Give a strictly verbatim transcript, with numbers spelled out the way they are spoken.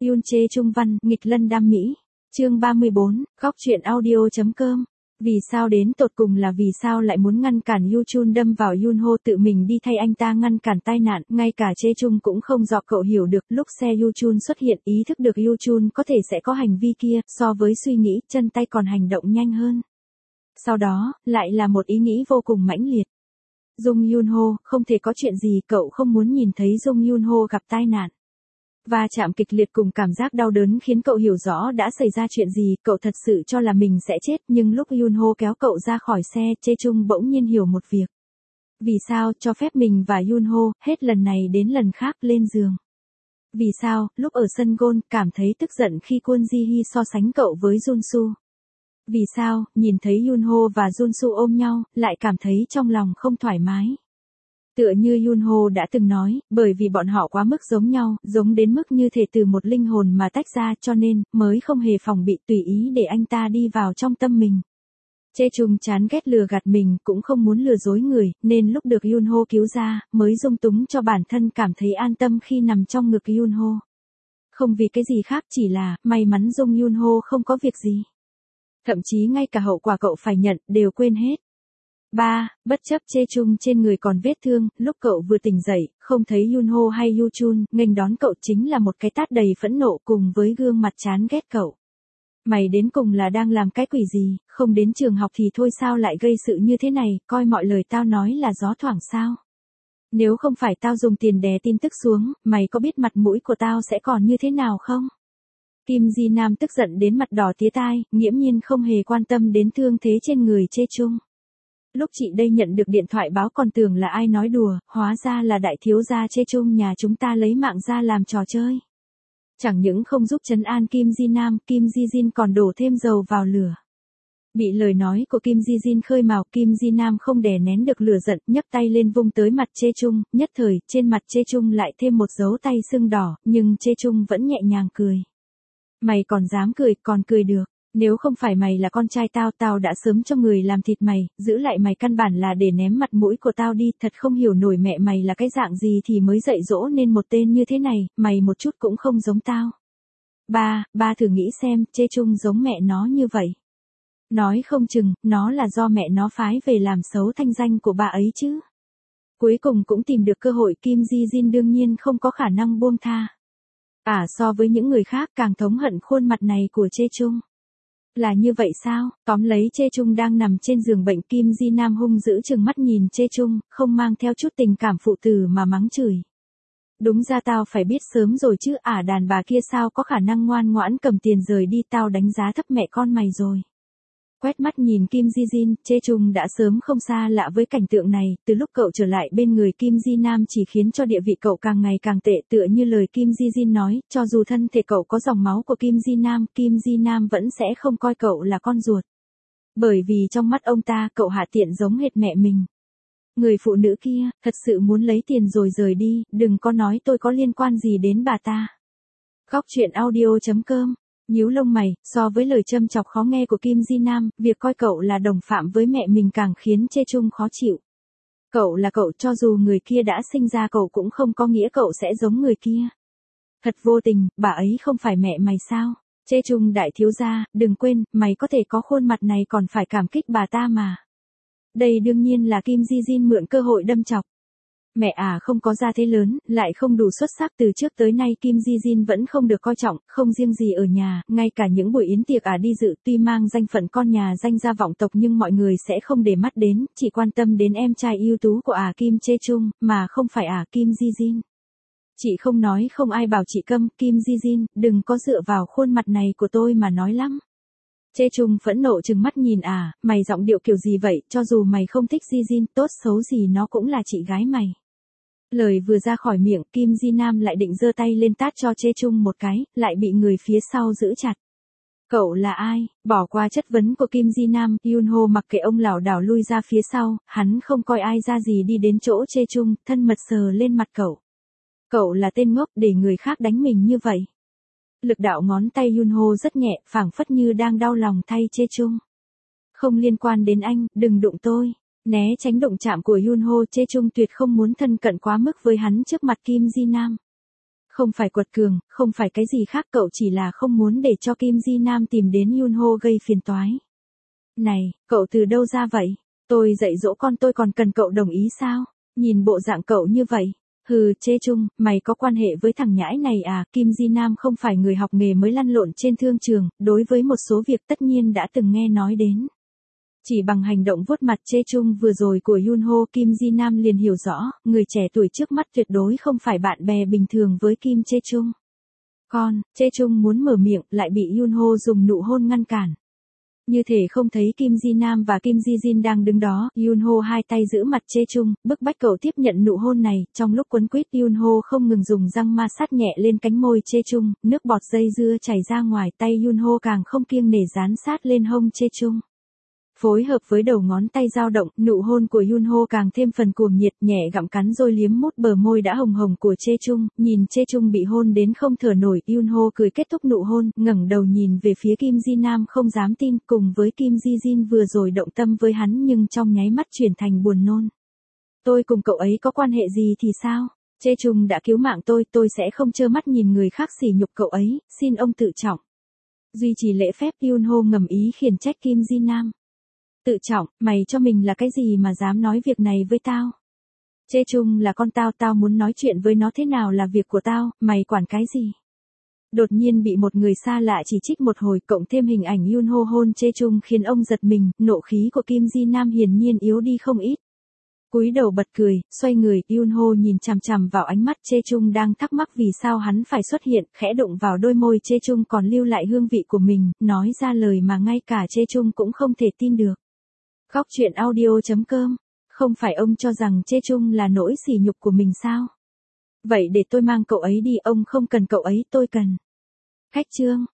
Yoon Chae Chung văn, nghịch lân đam mỹ. Chương ba mươi bốn, góc truyện audio.com. Vì sao đến tột cùng là vì sao lại muốn ngăn cản Yoo Chun đâm vào Yoon Ho, tự mình đi thay anh ta ngăn cản tai nạn, ngay cả Chae Chung cũng không dò cậu hiểu được. Lúc xe Yoo Chun xuất hiện, ý thức được Yoo Chun có thể sẽ có hành vi kia, so với suy nghĩ, chân tay còn hành động nhanh hơn. Sau đó, lại là một ý nghĩ vô cùng mãnh liệt. Jung Yoon Ho, không thể có chuyện gì, cậu không muốn nhìn thấy Jung Yoon Ho gặp tai nạn. Va chạm kịch liệt cùng cảm giác đau đớn khiến cậu hiểu rõ đã xảy ra chuyện gì, cậu thật sự cho là mình sẽ chết, nhưng lúc Yoon Ho kéo cậu ra khỏi xe, Chae Chung bỗng nhiên hiểu một việc. Vì sao cho phép mình và Yoon Ho, hết lần này đến lần khác lên giường? Vì sao, lúc ở sân golf, cảm thấy tức giận khi Kwon Ji Hee so sánh cậu với Jun Soo? Vì sao, nhìn thấy Yoon Ho và Jun Soo ôm nhau, lại cảm thấy trong lòng không thoải mái? Tựa như Yoon Ho đã từng nói, bởi vì bọn họ quá mức giống nhau, giống đến mức như thể từ một linh hồn mà tách ra, cho nên, mới không hề phòng bị, tùy ý để anh ta đi vào trong tâm mình. Chae Chung chán ghét lừa gạt mình, cũng không muốn lừa dối người, nên lúc được Yoon Ho cứu ra, mới dung túng cho bản thân cảm thấy an tâm khi nằm trong ngực Yoon Ho. Không vì cái gì khác, chỉ là, may mắn Jung Yoon Ho không có việc gì. Thậm chí ngay cả hậu quả cậu phải nhận, đều quên hết. ba. Bất chấp Chae Chung trên người còn vết thương, lúc cậu vừa tỉnh dậy, không thấy Yoon Ho hay Yoo Chun, nghênh đón cậu chính là một cái tát đầy phẫn nộ cùng với gương mặt chán ghét cậu. Mày đến cùng là đang làm cái quỷ gì, không đến trường học thì thôi sao lại gây sự như thế này, coi mọi lời tao nói là gió thoảng sao? Nếu không phải tao dùng tiền đè tin tức xuống, mày có biết mặt mũi của tao sẽ còn như thế nào không? Kim Ji Nam tức giận đến mặt đỏ tía tai, nghiễm nhiên không hề quan tâm đến thương thế trên người Chae Chung. Lúc chị đây nhận được điện thoại báo còn tưởng là ai nói đùa, hóa ra là đại thiếu gia Chae Chung nhà chúng ta lấy mạng ra làm trò chơi. Chẳng những không giúp trấn an Kim Ji Nam, Kim Ji Jin còn đổ thêm dầu vào lửa. Bị lời nói của Kim Ji Jin khơi mào, Kim Ji Nam không đè nén được lửa giận, nhấc tay lên vung tới mặt Chae Chung, nhất thời, trên mặt Chae Chung lại thêm một dấu tay sưng đỏ, nhưng Chae Chung vẫn nhẹ nhàng cười. Mày còn dám cười, còn cười được. Nếu không phải mày là con trai tao, tao đã sớm cho người làm thịt mày, giữ lại mày căn bản là để ném mặt mũi của tao đi, thật không hiểu nổi mẹ mày là cái dạng gì thì mới dạy dỗ nên một tên như thế này, mày một chút cũng không giống tao. Ba, ba thử nghĩ xem, Chae Chung giống mẹ nó như vậy. Nói không chừng, nó là do mẹ nó phái về làm xấu thanh danh của bà ấy chứ. Cuối cùng cũng tìm được cơ hội, Kim Ji Jin đương nhiên không có khả năng buông tha. À, so với những người khác càng thống hận khuôn mặt này của Chae Chung. Là như vậy sao? Tóm lấy Chae Chung đang nằm trên giường bệnh, Kim Ji Nam hung dữ trừng mắt nhìn Chae Chung, không mang theo chút tình cảm phụ tử mà mắng chửi. Đúng ra tao phải biết sớm rồi chứ, ả à, đàn bà kia sao có khả năng ngoan ngoãn cầm tiền rời đi, tao đánh giá thấp mẹ con mày rồi. Quét mắt nhìn Kim Ji Jin, Chae Chung đã sớm không xa lạ với cảnh tượng này, từ lúc cậu trở lại bên người Kim Ji Nam chỉ khiến cho địa vị cậu càng ngày càng tệ, tựa như lời Kim Ji Jin nói, cho dù thân thể cậu có dòng máu của Kim Ji Nam, Kim Ji Nam vẫn sẽ không coi cậu là con ruột. Bởi vì trong mắt ông ta, cậu hạ tiện giống hệt mẹ mình. Người phụ nữ kia, thật sự muốn lấy tiền rồi rời đi, đừng có nói tôi có liên quan gì đến bà ta. Góc truyện audio.com. Nhíu lông mày, so với lời châm chọc khó nghe của Kim Ji Nam, việc coi cậu là đồng phạm với mẹ mình càng khiến Chae Chung khó chịu. Cậu là cậu, cho dù người kia đã sinh ra cậu cũng không có nghĩa cậu sẽ giống người kia. Thật vô tình, bà ấy không phải mẹ mày sao? Chae Chung đại thiếu gia, đừng quên, mày có thể có khuôn mặt này còn phải cảm kích bà ta mà. Đây đương nhiên là Kim Ji Jin mượn cơ hội đâm chọc. Mẹ à không có gia thế lớn, lại không đủ xuất sắc, từ trước tới nay Kim Ji Jin vẫn không được coi trọng, không riêng gì ở nhà, ngay cả những buổi yến tiệc à đi dự, tuy mang danh phận con nhà danh gia vọng tộc nhưng mọi người sẽ không để mắt đến, chỉ quan tâm đến em trai ưu tú của à Kim Chae Chung, mà không phải à Kim Ji Jin. Chị không nói không ai bảo chị câm, Kim Ji Jin, đừng có dựa vào khuôn mặt này của tôi mà nói lắm. Chae Chung phẫn nộ trừng mắt nhìn à, mày giọng điệu kiểu gì vậy, cho dù mày không thích Ji Jin, tốt xấu gì nó cũng là chị gái mày. Lời vừa ra khỏi miệng, Kim Ji Nam lại định giơ tay lên tát cho Chae Chung một cái, lại bị người phía sau giữ chặt. Cậu là ai? Bỏ qua chất vấn của Kim Ji Nam, Yoon Ho mặc kệ ông lảo đảo lui ra phía sau, hắn không coi ai ra gì đi đến chỗ Chae Chung, thân mật sờ lên mặt cậu. Cậu là tên ngốc để người khác đánh mình như vậy. Lực đạo ngón tay Yoon Ho rất nhẹ, phảng phất như đang đau lòng thay Chae Chung. Không liên quan đến anh, đừng đụng tôi. Né tránh đụng chạm của Yoon Ho, Chae Chung tuyệt không muốn thân cận quá mức với hắn trước mặt Kim Ji Nam. Không phải quật cường, không phải cái gì khác, cậu chỉ là không muốn để cho Kim Ji Nam tìm đến Yunho gây phiền toái. Này, cậu từ đâu ra vậy? Tôi dạy dỗ con tôi còn cần cậu đồng ý sao? Nhìn bộ dạng cậu như vậy. Hừ, Chê Chung, mày có quan hệ với thằng nhãi này à? Kim Ji Nam không phải người học nghề mới lăn lộn trên thương trường, đối với một số việc tất nhiên đã từng nghe nói đến. Chỉ bằng hành động vuốt mặt Chê Chung vừa rồi của Yunho, Kim Ji Nam liền hiểu rõ, người trẻ tuổi trước mắt tuyệt đối không phải bạn bè bình thường với Kim Chê Chung. Con, Chê Chung muốn mở miệng, lại bị Yunho dùng nụ hôn ngăn cản. Như thể không thấy Kim Ji Nam và Kim Ji Jin đang đứng đó, Yunho hai tay giữ mặt Chê Chung, bức bách cậu tiếp nhận nụ hôn này. Trong lúc quấn quýt, Yunho không ngừng dùng răng ma sát nhẹ lên cánh môi Chê Chung, nước bọt dây dưa chảy ra ngoài, tay Yunho càng không kiêng nể dán sát lên hông Chê Chung. Phối hợp với đầu ngón tay dao động, nụ hôn của Yunho càng thêm phần cuồng nhiệt, nhẹ gặm cắn rồi liếm mút bờ môi đã hồng hồng của Chê Chung. Nhìn Chê Chung bị hôn đến không thở nổi, Yunho cười kết thúc nụ hôn, ngẩng đầu nhìn về phía Kim Ji Nam không dám tin, cùng với Kim Ji Jin vừa rồi động tâm với hắn nhưng trong nháy mắt chuyển thành buồn nôn. Tôi cùng cậu ấy có quan hệ gì thì sao? Chê Chung đã cứu mạng tôi, tôi sẽ không trơ mắt nhìn người khác sỉ nhục cậu ấy, xin ông tự trọng. Duy trì lễ phép, Yunho ngầm ý khiển trách Kim Ji Nam. Tự trọng, mày cho mình là cái gì mà dám nói việc này với tao? Chê Chung là con tao, tao muốn nói chuyện với nó thế nào là việc của tao, mày quản cái gì? Đột nhiên bị một người xa lạ chỉ trích một hồi, cộng thêm hình ảnh Yunho hôn Chê Chung khiến ông giật mình, nộ khí của Kim Ji Nam hiển nhiên yếu đi không ít. Cúi đầu bật cười, xoay người, Yunho nhìn chằm chằm vào ánh mắt Chê Chung đang thắc mắc vì sao hắn phải xuất hiện, khẽ đụng vào đôi môi Chê Chung còn lưu lại hương vị của mình, nói ra lời mà ngay cả Chê Chung cũng không thể tin được. Góc truyện audio chấm com. Không phải ông cho rằng Chê Chung là nỗi sỉ nhục của mình sao? Vậy để tôi mang cậu ấy đi, ông không cần cậu ấy, tôi cần. Khách chương.